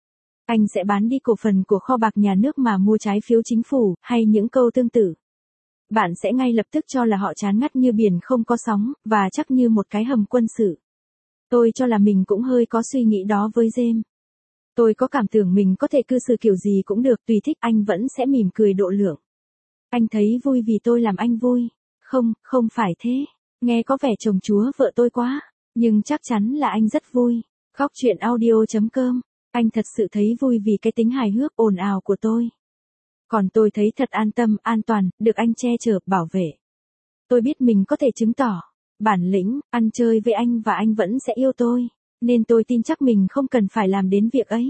anh sẽ bán đi cổ phần của kho bạc nhà nước mà mua trái phiếu chính phủ, hay những câu tương tự. Bạn sẽ ngay lập tức cho là họ chán ngắt như biển không có sóng, và chắc như một cái hầm quân sự. Tôi cho là mình cũng hơi có suy nghĩ đó với James. Tôi có cảm tưởng mình có thể cư xử kiểu gì cũng được, tùy thích, anh vẫn sẽ mỉm cười độ lượng. Anh thấy vui vì tôi làm anh vui. Không phải thế. Nghe có vẻ chồng chúa vợ tôi quá, nhưng chắc chắn là anh rất vui. Góc chuyện audio.com. Anh thật sự thấy vui vì cái tính hài hước ồn ào của tôi. Còn tôi thấy thật an tâm, an toàn, được anh che chở, bảo vệ. Tôi biết mình có thể chứng tỏ bản lĩnh, ăn chơi với anh và anh vẫn sẽ yêu tôi, nên tôi tin chắc mình không cần phải làm đến việc ấy.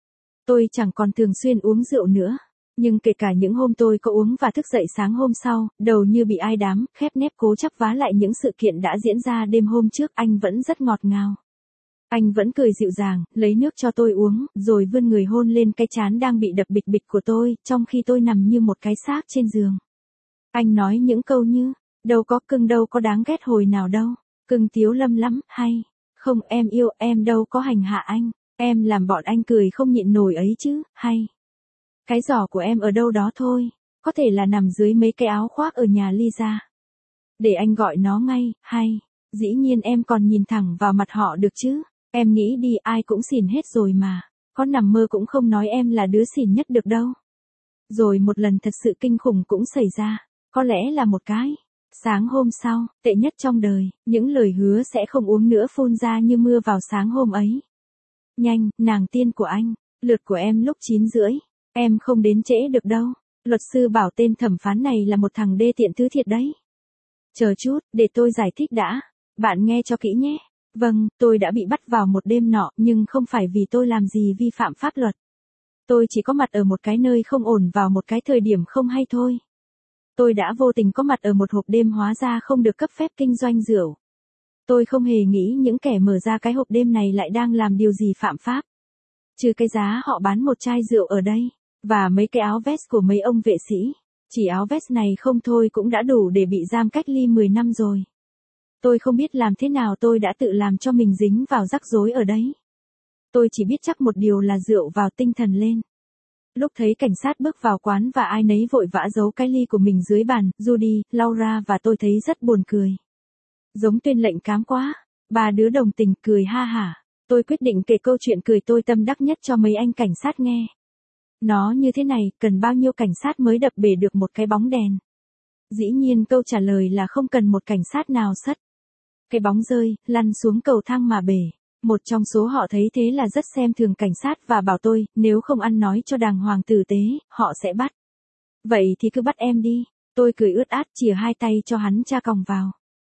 Tôi chẳng còn thường xuyên uống rượu nữa. Nhưng kể cả những hôm tôi có uống và thức dậy sáng hôm sau, đầu như bị ai đám, khép nép cố chấp vá lại những sự kiện đã diễn ra đêm hôm trước, anh vẫn rất ngọt ngào. Anh vẫn cười dịu dàng, lấy nước cho tôi uống, rồi vươn người hôn lên cái trán đang bị đập bịch bịch của tôi, trong khi tôi nằm như một cái xác trên giường. Anh nói những câu như: đâu có cưng, đâu có đáng ghét hồi nào đâu, cưng tiếu lâm lắm, hay không em yêu, em đâu có hành hạ anh, em làm bọn anh cười không nhịn nổi ấy chứ, hay cái giỏ của em ở đâu đó thôi, có thể là nằm dưới mấy cái áo khoác ở nhà Lisa. Để anh gọi nó ngay, hay dĩ nhiên em còn nhìn thẳng vào mặt họ được chứ, em nghĩ đi, ai cũng xỉn hết rồi mà, có nằm mơ cũng không nói em là đứa xỉn nhất được đâu. Rồi một lần thật sự kinh khủng cũng xảy ra, có lẽ là một cái sáng hôm sau, tệ nhất trong đời, những lời hứa sẽ không uống nữa phun ra như mưa vào sáng hôm ấy. Nhanh, nàng tiên của anh, lượt của em lúc 9:30. Em không đến trễ được đâu. Luật sư bảo tên thẩm phán này là một thằng đê tiện thứ thiệt đấy. Chờ chút, để tôi giải thích đã. Bạn nghe cho kỹ nhé. Vâng, tôi đã bị bắt vào một đêm nọ, nhưng không phải vì tôi làm gì vi phạm pháp luật. Tôi chỉ có mặt ở một cái nơi không ổn vào một cái thời điểm không hay thôi. Tôi đã vô tình có mặt ở một hộp đêm hóa ra không được cấp phép kinh doanh rượu. Tôi không hề nghĩ những kẻ mở ra cái hộp đêm này lại đang làm điều gì phạm pháp. Trừ cái giá họ bán một chai rượu ở đây, và mấy cái áo vest của mấy ông vệ sĩ. Chỉ áo vest này không thôi cũng đã đủ để bị giam cách ly 10 năm rồi. Tôi không biết làm thế nào tôi đã tự làm cho mình dính vào rắc rối ở đấy. Tôi chỉ biết chắc một điều là rượu vào tinh thần lên. Lúc thấy cảnh sát bước vào quán và ai nấy vội vã giấu cái ly của mình dưới bàn, Judy, Laura và tôi thấy rất buồn cười. Giống tuyên lệnh cám quá. Ba đứa đồng tình cười ha hả. Tôi quyết định kể câu chuyện cười tôi tâm đắc nhất cho mấy anh cảnh sát nghe. Nó như thế này, cần bao nhiêu cảnh sát mới đập bể được một cái bóng đèn? Dĩ nhiên câu trả lời là không cần một cảnh sát nào sất. Cái bóng rơi, lăn xuống cầu thang mà bể. Một trong số họ thấy thế là rất xem thường cảnh sát và bảo tôi, nếu không ăn nói cho đàng hoàng tử tế, họ sẽ bắt. Vậy thì cứ bắt em đi. Tôi cười ướt át chìa hai tay cho hắn tra còng vào.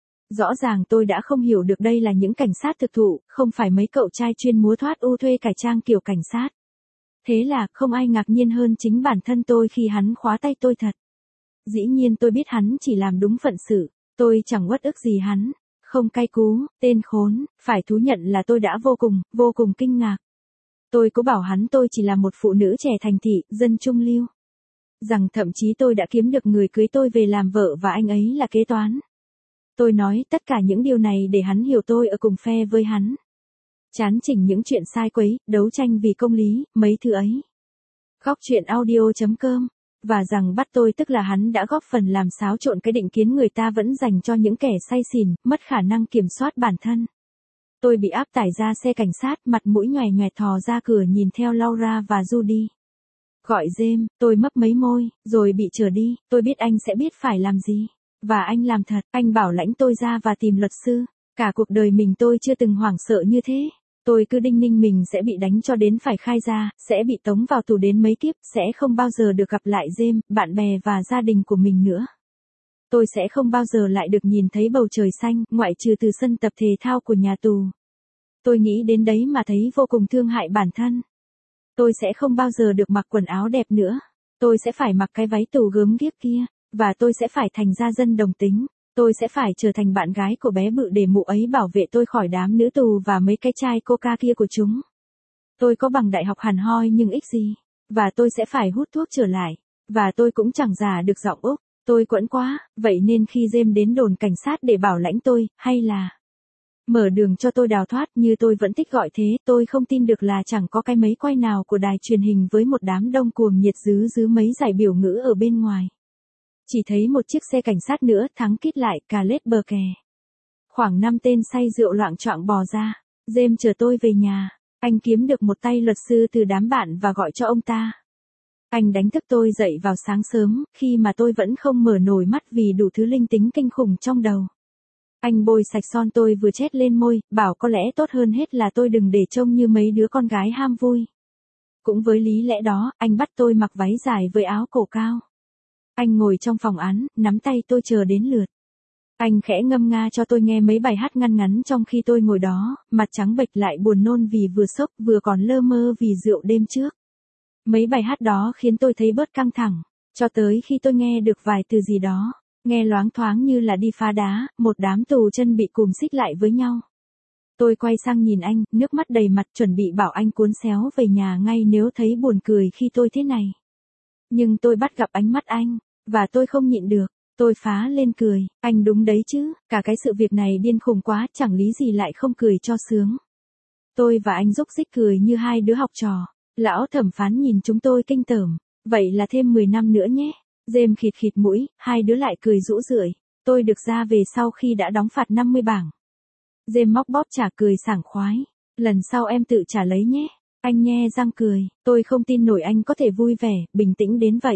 Rõ ràng tôi đã không hiểu được đây là những cảnh sát thực thụ, không phải mấy cậu trai chuyên múa thoát u thuê cải trang kiểu cảnh sát. Thế là không ai ngạc nhiên hơn chính bản thân tôi khi hắn khóa tay tôi thật. Dĩ nhiên tôi biết hắn chỉ làm đúng phận sự, tôi chẳng uất ức gì hắn. Không cay cú, tên khốn, phải thú nhận là tôi đã vô cùng kinh ngạc. Tôi có bảo hắn tôi chỉ là một phụ nữ trẻ thành thị, dân trung lưu. Rằng thậm chí tôi đã kiếm được người cưới tôi về làm vợ và anh ấy là kế toán. Tôi nói tất cả những điều này để hắn hiểu tôi ở cùng phe với hắn. Chán chỉnh những chuyện sai quấy, đấu tranh vì công lý, mấy thứ ấy. Góc chuyện audio.com. Và rằng bắt tôi tức là hắn đã góp phần làm xáo trộn cái định kiến người ta vẫn dành cho những kẻ say xỉn, mất khả năng kiểm soát bản thân. Tôi bị áp tải ra xe cảnh sát, mặt mũi nhòe nhòe thò ra cửa nhìn theo Laura và Judy. Gọi James, tôi mấp mấy môi, rồi bị trở đi, tôi biết anh sẽ biết phải làm gì. Và anh làm thật, anh bảo lãnh tôi ra và tìm luật sư. Cả cuộc đời mình tôi chưa từng hoảng sợ như thế. Tôi cứ đinh ninh mình sẽ bị đánh cho đến phải khai ra, sẽ bị tống vào tù đến mấy kiếp, sẽ không bao giờ được gặp lại James, bạn bè và gia đình của mình nữa. Tôi sẽ không bao giờ lại được nhìn thấy bầu trời xanh, ngoại trừ từ sân tập thể thao của nhà tù. Tôi nghĩ đến đấy mà thấy vô cùng thương hại bản thân. Tôi sẽ không bao giờ được mặc quần áo đẹp nữa. Tôi sẽ phải mặc cái váy tù gớm ghiếc kia, và tôi sẽ phải thành gia dân đồng tính. Tôi sẽ phải trở thành bạn gái của bé bự để mụ ấy bảo vệ tôi khỏi đám nữ tù và mấy cái chai coca kia của chúng. Tôi có bằng đại học hẳn hoi nhưng ích gì. Và tôi sẽ phải hút thuốc trở lại. Và tôi cũng chẳng giả được giọng Úc. Tôi quẫn quá, vậy nên khi James đến đồn cảnh sát để bảo lãnh tôi, hay là mở đường cho tôi đào thoát như tôi vẫn thích gọi thế, tôi không tin được là chẳng có cái máy quay nào của đài truyền hình với một đám đông cuồng nhiệt dứ mấy giải biểu ngữ ở bên ngoài. Chỉ thấy một chiếc xe cảnh sát nữa thắng kít lại cả lết bờ kè. Khoảng 5 tên say rượu loạng choạng bò ra. James chờ tôi về nhà. Anh kiếm được một tay luật sư từ đám bạn và gọi cho ông ta. Anh đánh thức tôi dậy vào sáng sớm, khi mà tôi vẫn không mở nổi mắt vì đủ thứ linh tính kinh khủng trong đầu. Anh bôi sạch son tôi vừa chét lên môi, bảo có lẽ tốt hơn hết là tôi đừng để trông như mấy đứa con gái ham vui. Cũng với lý lẽ đó, anh bắt tôi mặc váy dài với áo cổ cao. Anh ngồi trong phòng án, nắm tay tôi chờ đến lượt. Anh khẽ ngâm nga cho tôi nghe mấy bài hát ngăn ngắn trong khi tôi ngồi đó, mặt trắng bệch lại buồn nôn vì vừa sốc vừa còn lơ mơ vì rượu đêm trước. Mấy bài hát đó khiến tôi thấy bớt căng thẳng, cho tới khi tôi nghe được vài từ gì đó, nghe loáng thoáng như là đi phá đá, một đám tù chân bị cùm xích lại với nhau. Tôi quay sang nhìn anh, nước mắt đầy mặt chuẩn bị bảo anh cuốn xéo về nhà ngay nếu thấy buồn cười khi tôi thế này. Nhưng tôi bắt gặp ánh mắt anh, và tôi không nhịn được, tôi phá lên cười, anh đúng đấy chứ, cả cái sự việc này điên khùng quá, chẳng lý gì lại không cười cho sướng. Tôi và anh rúc rích cười như hai đứa học trò, lão thẩm phán nhìn chúng tôi kinh tởm, vậy là thêm 10 năm nữa nhé. James khịt khịt mũi, hai đứa lại cười rũ rượi, tôi được ra về sau khi đã đóng phạt 50 bảng. James móc bóp trả cười sảng khoái, lần sau em tự trả lấy nhé. Anh nhe răng cười, tôi không tin nổi anh có thể vui vẻ, bình tĩnh đến vậy.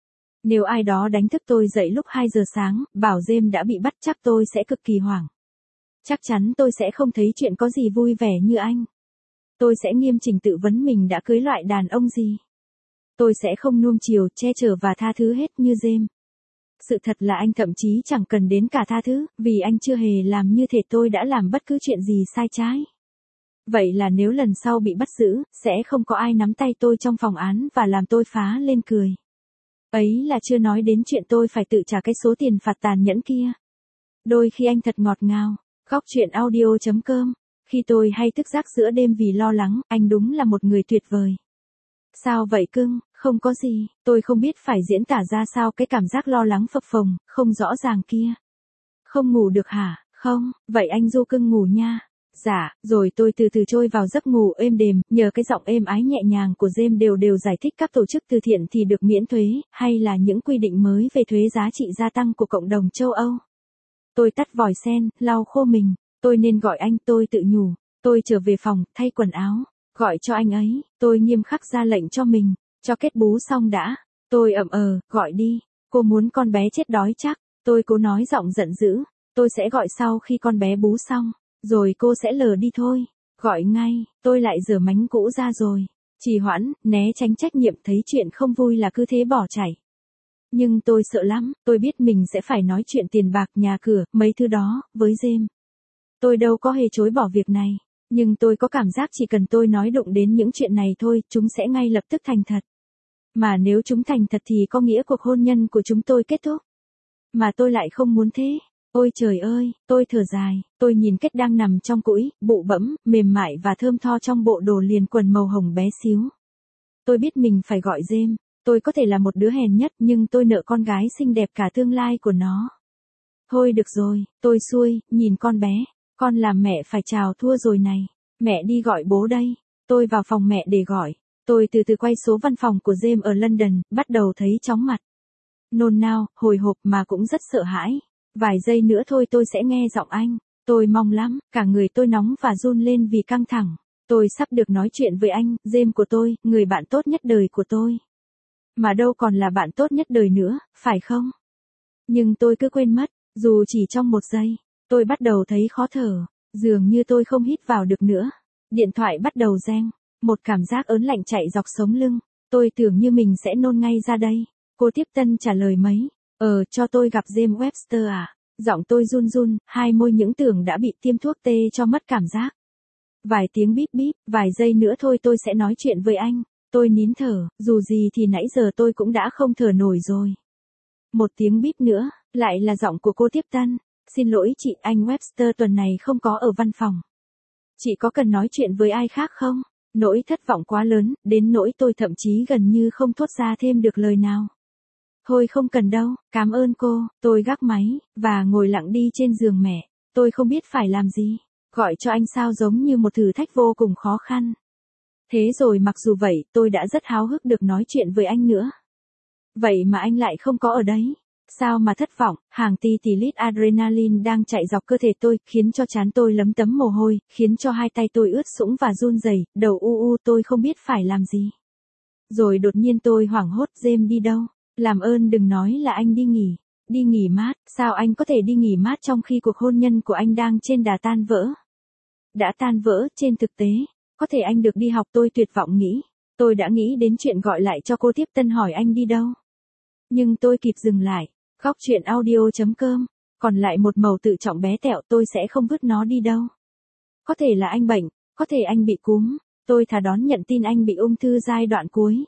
Nếu ai đó đánh thức tôi dậy lúc 2 giờ sáng, bảo James đã bị bắt chắc tôi sẽ cực kỳ hoảng. Chắc chắn tôi sẽ không thấy chuyện có gì vui vẻ như anh. Tôi sẽ nghiêm chỉnh tự vấn mình đã cưới loại đàn ông gì. Tôi sẽ không nuông chiều, che chở và tha thứ hết như James. Sự thật là anh thậm chí chẳng cần đến cả tha thứ, vì anh chưa hề làm như thể tôi đã làm bất cứ chuyện gì sai trái. Vậy là nếu lần sau bị bắt giữ, sẽ không có ai nắm tay tôi trong phòng án và làm tôi phá lên cười. Ấy là chưa nói đến chuyện tôi phải tự trả cái số tiền phạt tàn nhẫn kia. Đôi khi anh thật ngọt ngào. Góc truyện audio.com. Khi tôi hay thức giấc giữa đêm vì lo lắng, anh đúng là một người tuyệt vời. Sao vậy cưng? Không có gì, tôi không biết phải diễn tả ra sao cái cảm giác lo lắng phập phồng, không rõ ràng kia. Không ngủ được hả? Không, vậy anh du cưng ngủ nha. Dạ, rồi tôi từ từ trôi vào giấc ngủ êm đềm, nhờ cái giọng êm ái nhẹ nhàng của James đều giải thích các tổ chức từ thiện thì được miễn thuế, hay là những quy định mới về thuế giá trị gia tăng của cộng đồng châu Âu. Tôi tắt vòi sen, lau khô mình, tôi nên gọi anh, tôi tự nhủ. Tôi trở về phòng, thay quần áo, gọi cho anh ấy, tôi nghiêm khắc ra lệnh cho mình, cho kết bú xong đã. Tôi gọi đi, cô muốn con bé chết đói chắc, tôi cố nói giọng giận dữ, tôi sẽ gọi sau khi con bé bú xong. Rồi cô sẽ lờ đi thôi. Gọi ngay, tôi lại rửa mánh cũ ra rồi. Trì hoãn, né tránh trách nhiệm, thấy chuyện không vui là cứ thế bỏ chạy. Nhưng tôi sợ lắm, tôi biết mình sẽ phải nói chuyện tiền bạc, nhà cửa, mấy thứ đó, với James. Tôi đâu có hề chối bỏ việc này. Nhưng tôi có cảm giác chỉ cần tôi nói đụng đến những chuyện này thôi, chúng sẽ ngay lập tức thành thật. Mà nếu chúng thành thật thì có nghĩa cuộc hôn nhân của chúng tôi kết thúc. Mà tôi lại không muốn thế. Ôi trời ơi, tôi thở dài, tôi nhìn Kết đang nằm trong cũi, bụ bẫm, mềm mại và thơm tho trong bộ đồ liền quần màu hồng bé xíu. Tôi biết mình phải gọi James, tôi có thể là một đứa hèn nhất nhưng tôi nợ con gái xinh đẹp cả tương lai của nó. Thôi được rồi, tôi xuôi, nhìn con bé, con làm mẹ phải chào thua rồi này, mẹ đi gọi bố đây, tôi vào phòng mẹ để gọi, tôi từ từ quay số văn phòng của James ở London, bắt đầu thấy chóng mặt. Nôn nao, hồi hộp mà cũng rất sợ hãi. Vài giây nữa thôi tôi sẽ nghe giọng anh. Tôi mong lắm, cả người tôi nóng và run lên vì căng thẳng. Tôi sắp được nói chuyện với anh, James của tôi, người bạn tốt nhất đời của tôi. Mà đâu còn là bạn tốt nhất đời nữa, phải không? Nhưng tôi cứ quên mất, dù chỉ trong một giây, tôi bắt đầu thấy khó thở, dường như tôi không hít vào được nữa. Điện thoại bắt đầu reng, một cảm giác ớn lạnh chạy dọc sống lưng, tôi tưởng như mình sẽ nôn ngay ra đây. Cô tiếp tân trả lời mấy. Cho tôi gặp James Webster à? Giọng tôi run run, hai môi những tưởng đã bị tiêm thuốc tê cho mất cảm giác. Vài tiếng bíp bíp, vài giây nữa thôi tôi sẽ nói chuyện với anh. Tôi nín thở, dù gì thì nãy giờ tôi cũng đã không thở nổi rồi. Một tiếng bíp nữa, lại là giọng của cô tiếp tân. Xin lỗi chị, anh Webster tuần này không có ở văn phòng. Chị có cần nói chuyện với ai khác không? Nỗi thất vọng quá lớn, đến nỗi tôi thậm chí gần như không thốt ra thêm được lời nào. Thôi không cần đâu, cảm ơn cô, tôi gác máy, và ngồi lặng đi trên giường mẹ. Tôi không biết phải làm gì. Gọi cho anh sao giống như một thử thách vô cùng khó khăn. Thế rồi mặc dù vậy, tôi đã rất háo hức được nói chuyện với anh nữa. Vậy mà anh lại không có ở đấy. Sao mà thất vọng, hàng ti tì lít adrenaline đang chạy dọc cơ thể tôi, khiến cho trán tôi lấm tấm mồ hôi, khiến cho hai tay tôi ướt sũng và run rẩy, đầu tôi không biết phải làm gì. Rồi đột nhiên tôi hoảng hốt, James đi đâu? Làm ơn đừng nói là anh đi nghỉ. Đi nghỉ mát, sao anh có thể đi nghỉ mát trong khi cuộc hôn nhân của anh đang trên đà tan vỡ? Đã tan vỡ, trên thực tế. Có thể anh được đi học, tôi tuyệt vọng nghĩ. Tôi đã nghĩ đến chuyện gọi lại cho cô tiếp tân hỏi anh đi đâu. Nhưng tôi kịp dừng lại. Góc truyện audio.com. Còn lại một màu tự trọng bé tẹo, tôi sẽ không vứt nó đi đâu. Có thể là anh bệnh, có thể anh bị cúm. Tôi thà đón nhận tin anh bị ung thư giai đoạn cuối.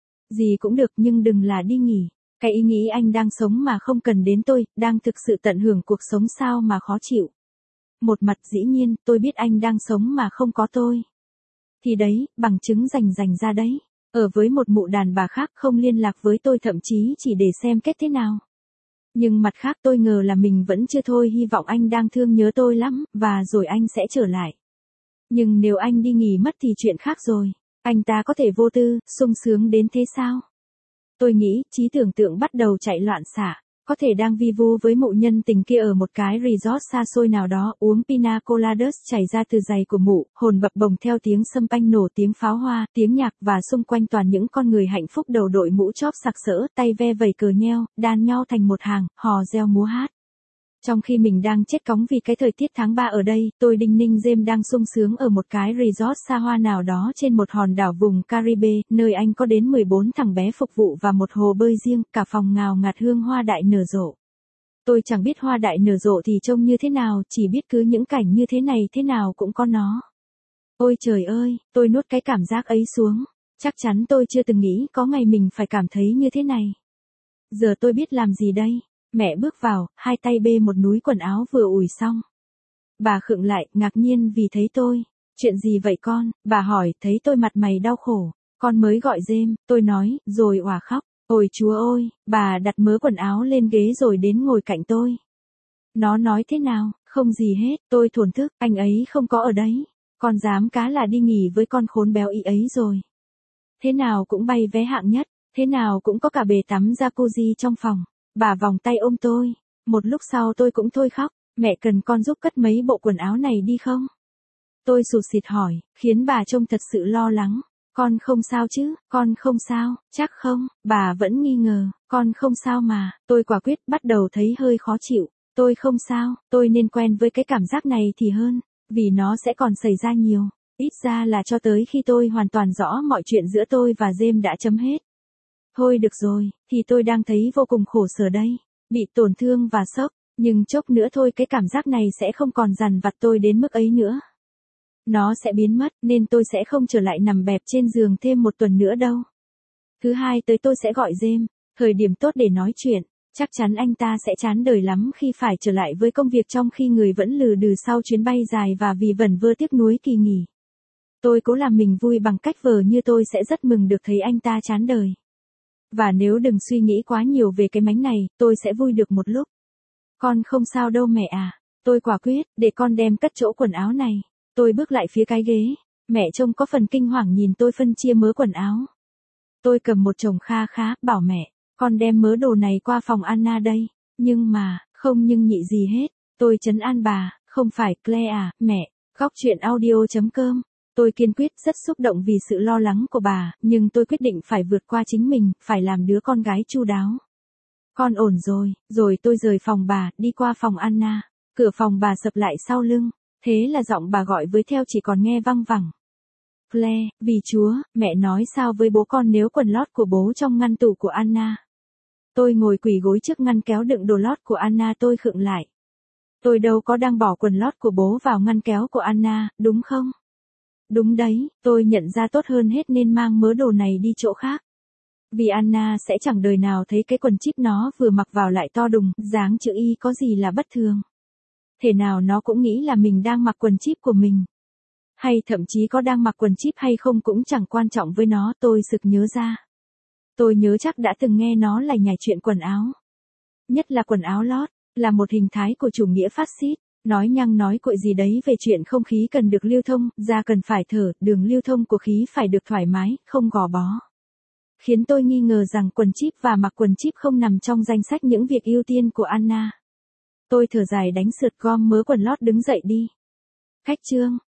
Gì cũng được nhưng đừng là đi nghỉ. Cái ý nghĩ anh đang sống mà không cần đến tôi, đang thực sự tận hưởng cuộc sống sao mà khó chịu. Một mặt dĩ nhiên, tôi biết anh đang sống mà không có tôi. Thì đấy, bằng chứng rành ra đấy. Ở với một mụ đàn bà khác không liên lạc với tôi thậm chí chỉ để xem kết thế nào. Nhưng mặt khác tôi ngờ là mình vẫn chưa thôi, hy vọng anh đang thương nhớ tôi lắm, và rồi anh sẽ trở lại. Nhưng nếu anh đi nghỉ mất thì chuyện khác rồi. Anh ta có thể vô tư, sung sướng đến thế sao? Tôi nghĩ, trí tưởng tượng bắt đầu chạy loạn xạ. Có thể đang vi vu với mụ nhân tình kia ở một cái resort xa xôi nào đó, uống pina coladas chảy ra từ giày của mụ, hồn bập bồng theo tiếng sâm panh nổ, tiếng pháo hoa, tiếng nhạc, và xung quanh toàn những con người hạnh phúc đầu đội mũ chóp sặc sỡ, tay ve vẩy cờ nheo, đan nhau thành một hàng, hò reo múa hát. Trong khi mình đang chết cóng vì cái thời tiết tháng 3 ở đây, tôi đinh ninh James đang sung sướng ở một cái resort xa hoa nào đó trên một hòn đảo vùng Caribe, nơi anh có đến 14 thằng bé phục vụ và một hồ bơi riêng, cả phòng ngào ngạt hương hoa đại nở rộ. Tôi chẳng biết hoa đại nở rộ thì trông như thế nào, chỉ biết cứ những cảnh như thế này thế nào cũng có nó. Ôi trời ơi, tôi nuốt cái cảm giác ấy xuống. Chắc chắn tôi chưa từng nghĩ có ngày mình phải cảm thấy như thế này. Giờ tôi biết làm gì đây? Mẹ bước vào, hai tay bê một núi quần áo vừa ủi xong. Bà khựng lại, ngạc nhiên vì thấy tôi. Chuyện gì vậy con? Bà hỏi, thấy tôi mặt mày đau khổ. Con mới gọi James, tôi nói, rồi òa khóc. Ôi chúa ơi, bà đặt mớ quần áo lên ghế rồi đến ngồi cạnh tôi. Nó nói thế nào? Không gì hết, tôi thổn thức, anh ấy không có ở đấy. Con dám cá là đi nghỉ với con khốn béo ý ấy rồi. Thế nào cũng bay vé hạng nhất, thế nào cũng có cả bể tắm jacuzzi trong phòng. Bà vòng tay ôm tôi. Một lúc sau tôi cũng thôi khóc. Mẹ cần con giúp cất mấy bộ quần áo này đi không? Tôi sụt sịt hỏi, khiến bà trông thật sự lo lắng. Con không sao chứ, con không sao, chắc không? Bà vẫn nghi ngờ, con không sao mà. Tôi quả quyết bắt đầu thấy hơi khó chịu. Tôi không sao, tôi nên quen với cái cảm giác này thì hơn. Vì nó sẽ còn xảy ra nhiều. Ít ra là cho tới khi tôi hoàn toàn rõ mọi chuyện giữa tôi và James đã chấm hết. Thôi được rồi, thì tôi đang thấy vô cùng khổ sở đây. Bị tổn thương và sốc. Nhưng chốc nữa thôi cái cảm giác này sẽ không còn dằn vặt tôi đến mức ấy nữa. Nó sẽ biến mất, nên tôi sẽ không trở lại nằm bẹp trên giường thêm một tuần nữa đâu. Thứ hai tới tôi sẽ gọi James, thời điểm tốt để nói chuyện. Chắc chắn anh ta sẽ chán đời lắm khi phải trở lại với công việc trong khi người vẫn lừ đừ sau chuyến bay dài và vì vẩn vơ tiếc nuối kỳ nghỉ. Tôi cố làm mình vui bằng cách vờ như tôi sẽ rất mừng được thấy anh ta chán đời. Và nếu đừng suy nghĩ quá nhiều về cái mánh này, tôi sẽ vui được một lúc. Con không sao đâu mẹ à. Tôi quả quyết, để con đem cất chỗ quần áo này. Tôi bước lại phía cái ghế. Mẹ trông có phần kinh hoàng nhìn tôi phân chia mớ quần áo. Tôi cầm một chồng kha khá, bảo mẹ, con đem mớ đồ này qua phòng Anna đây. Nhưng mà, không nhưng nhị gì hết. Tôi trấn an bà, không phải Claire à, mẹ. Góc chuyện audio.com. Tôi kiên quyết rất xúc động vì sự lo lắng của bà, nhưng tôi quyết định phải vượt qua chính mình, phải làm đứa con gái chu đáo. Con ổn rồi tôi rời phòng bà, đi qua phòng Anna. Cửa phòng bà sập lại sau lưng. Thế là giọng bà gọi với theo chỉ còn nghe văng vẳng. Claire, vì Chúa, mẹ nói sao với bố con nếu quần lót của bố trong ngăn tủ của Anna. Tôi ngồi quỳ gối trước ngăn kéo đựng đồ lót của Anna tôi khựng lại. Tôi đâu có đang bỏ quần lót của bố vào ngăn kéo của Anna, đúng không? Đúng đấy, tôi nhận ra tốt hơn hết nên mang mớ đồ này đi chỗ khác. Vì Anna sẽ chẳng đời nào thấy cái quần chip nó vừa mặc vào lại to đùng, dáng chữ Y có gì là bất thường. Thể nào nó cũng nghĩ là mình đang mặc quần chip của mình. Hay thậm chí có đang mặc quần chip hay không cũng chẳng quan trọng với nó, tôi sực nhớ ra. Tôi nhớ chắc đã từng nghe nó lải nhải chuyện quần áo. Nhất là quần áo lót, là một hình thái của chủ nghĩa phát xít. Nói nhăng nói cuội gì đấy về chuyện không khí cần được lưu thông, da cần phải thở, đường lưu thông của khí phải được thoải mái, không gò bó. Khiến tôi nghi ngờ rằng quần chip và mặc quần chip không nằm trong danh sách những việc ưu tiên của Anna. Tôi thở dài đánh sượt gom mớ quần lót đứng dậy đi. Khách trương,